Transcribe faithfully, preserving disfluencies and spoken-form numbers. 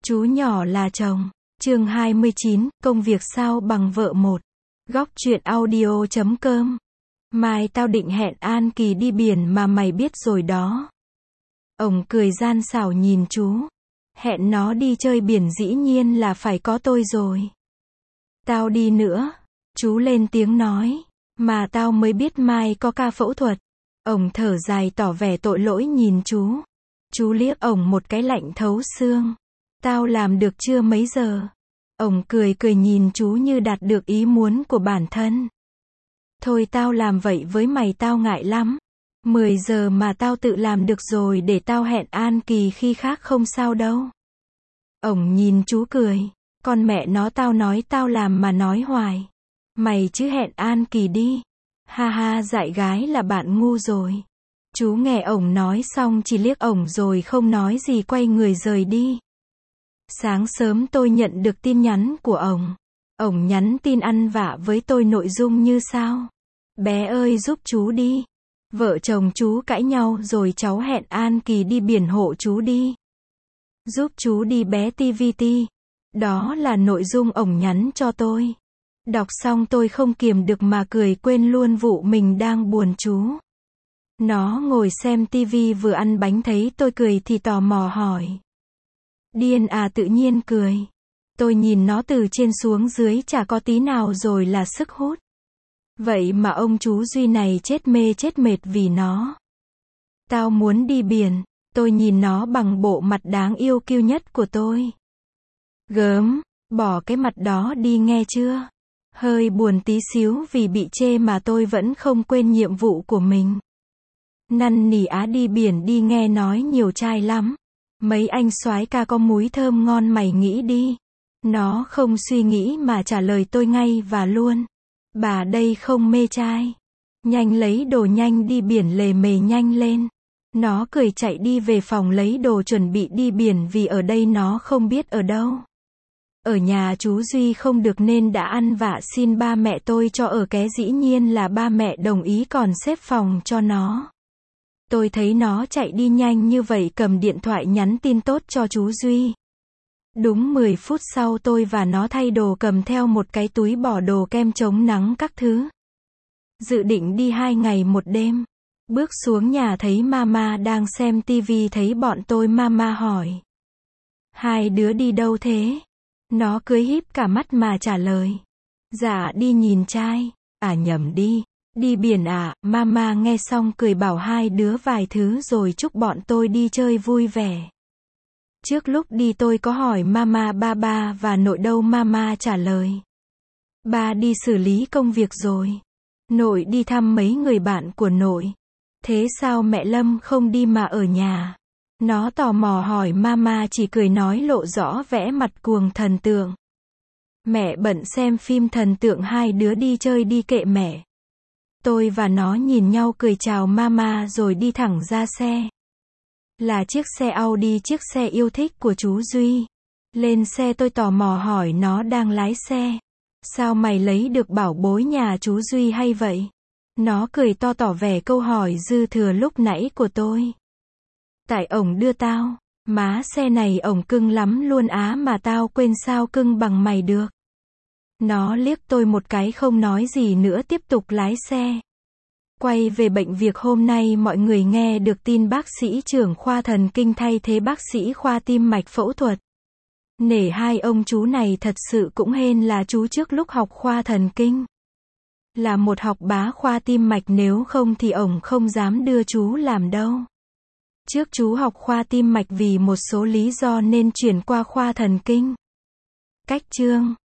Chú nhỏ là chồng. Chương hai mươi chín, công việc sao bằng vợ một. Góc truyện audio chấm com. Mai tao định hẹn An Kỳ đi biển mà mày biết rồi đó. Ông cười gian xảo nhìn chú. Hẹn nó đi chơi biển dĩ nhiên là phải có tôi rồi. Tao đi nữa. Chú lên tiếng nói. Mà tao mới biết mai có ca phẫu thuật. Ông thở dài tỏ vẻ tội lỗi nhìn chú. Chú liếc ổng một cái lạnh thấu xương. Tao làm được chưa mấy giờ? Ông cười cười nhìn chú như đạt được ý muốn của bản thân. Thôi tao làm vậy với mày tao ngại lắm. mười giờ mà tao tự làm được rồi, để tao hẹn An Kỳ khi khác không sao đâu. Ông nhìn chú cười. Con mẹ nó, tao nói tao làm mà nói hoài. Mày chứ hẹn An Kỳ đi. Ha ha, dại gái là bạn ngu rồi. Chú nghe ổng nói xong chỉ liếc ổng rồi không nói gì, quay người rời đi. Sáng sớm tôi nhận được tin nhắn của ổng. Ổng nhắn tin ăn vạ với tôi, nội dung như sau. Bé ơi giúp chú đi. Vợ chồng chú cãi nhau rồi, cháu hẹn An Kỳ đi biển, hộ chú đi. Giúp chú đi bé tê vê tê. Đó là nội dung ổng nhắn cho tôi. Đọc xong tôi không kiềm được mà cười, quên luôn vụ mình đang buồn chú. Nó ngồi xem tivi vừa ăn bánh, thấy tôi cười thì tò mò hỏi. Điên à? Tự nhiên cười. Tôi nhìn nó từ trên xuống dưới chả có tí nào rồi là sức hút. Vậy mà ông chú Duy này chết mê chết mệt vì nó. Tao muốn đi biển. Tôi nhìn nó bằng bộ mặt đáng yêu kiêu nhất của tôi. Gớm, bỏ cái mặt đó đi nghe chưa? Hơi buồn tí xíu vì bị chê mà tôi vẫn không quên nhiệm vụ của mình. Năn nỉ Á đi biển đi, nghe nói nhiều trai lắm. Mấy anh soái ca có múi thơm ngon, mày nghĩ đi. Nó không suy nghĩ mà trả lời tôi ngay và luôn. Bà đây không mê trai. Nhanh lấy đồ, nhanh đi biển, lề mề nhanh lên. Nó cười chạy đi về phòng lấy đồ chuẩn bị đi biển, vì ở đây nó không biết ở đâu. Ở nhà chú Duy không được nên đã ăn vạ xin ba mẹ tôi cho ở ké, dĩ nhiên là ba mẹ đồng ý còn xếp phòng cho nó. Tôi thấy nó chạy đi nhanh như vậy, cầm điện thoại nhắn tin tốt cho chú Duy. Đúng mười phút sau tôi và nó thay đồ, cầm theo một cái túi bỏ đồ, kem chống nắng các thứ. Dự định đi hai ngày một đêm. Bước xuống nhà thấy mama đang xem tivi, thấy bọn tôi mama hỏi. Hai đứa đi đâu thế? Nó cười híp cả mắt mà trả lời. Dạ đi nhìn trai. À nhầm đi. Đi biển à? Mama nghe xong cười bảo hai đứa vài thứ rồi chúc bọn tôi đi chơi vui vẻ. Trước lúc đi tôi có hỏi mama ba ba và nội đâu, mama trả lời. Ba đi xử lý công việc rồi. Nội đi thăm mấy người bạn của nội. Thế sao mẹ Lâm không đi mà ở nhà? Nó tò mò hỏi, mama chỉ cười nói lộ rõ vẻ mặt cuồng thần tượng. Mẹ bận xem phim thần tượng, hai đứa đi chơi đi, kệ mẹ. Tôi và nó nhìn nhau cười chào mama rồi đi thẳng ra xe. Là chiếc xe Audi, chiếc xe yêu thích của chú Duy. Lên xe tôi tò mò hỏi nó đang lái xe. Sao mày lấy được bảo bối nhà chú Duy hay vậy? Nó cười to tỏ vẻ câu hỏi dư thừa lúc nãy của tôi. Tại ổng đưa tao. Má xe này ổng cưng lắm luôn á, mà tao quên sao cưng bằng mày được. Nó liếc tôi một cái không nói gì nữa, tiếp tục lái xe. Quay về bệnh viện, hôm nay mọi người nghe được tin bác sĩ trưởng khoa thần kinh thay thế bác sĩ khoa tim mạch phẫu thuật. Nể hai ông chú này thật sự cũng hên là chú trước lúc học khoa thần kinh. Là một học bá khoa tim mạch, nếu không thì ổng không dám đưa chú làm đâu. Trước chú học khoa tim mạch vì một số lý do nên chuyển qua khoa thần kinh. Cách chương